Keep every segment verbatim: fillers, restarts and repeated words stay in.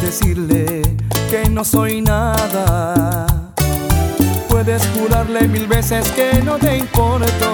decirle que no soy nada. Puedes jurarle mil veces que no te importo,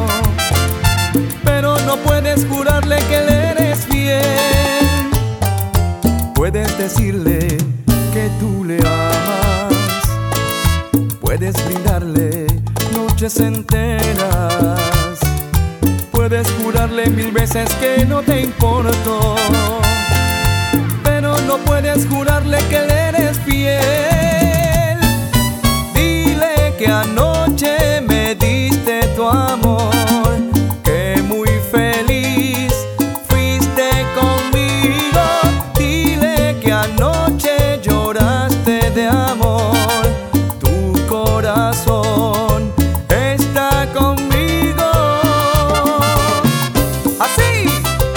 pero no puedes jurarle que le eres fiel. Puedes decirle que tú le amas, puedes brindarle noches enteras, puedes jurarle mil veces que no te importo, pero no puedes jurarle que le eres fiel. Dile que anoche me diste tu amor, que muy feliz fuiste conmigo. Dile que anoche lloraste de amor, tu corazón está conmigo. Así.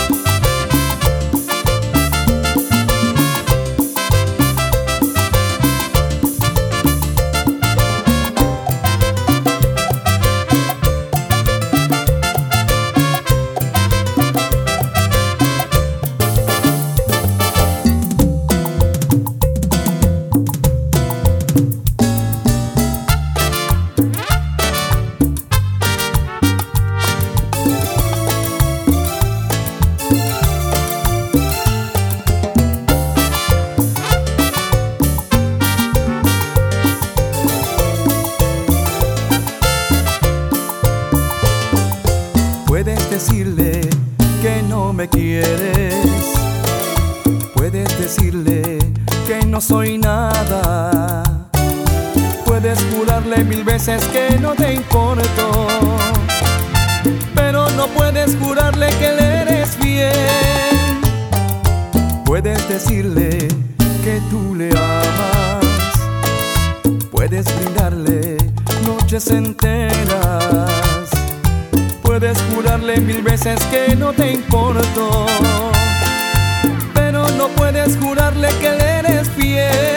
Puedes decirle que no me quieres, puedes decirle que no soy nada, puedes jurarle mil veces que no te importo, pero no puedes jurarle que le eres fiel. Puedes decirle que tú le amas, puedes brindarle noches enteras, puedes jurarle mil veces que no te importo, pero no puedes jurarle que le eres fiel.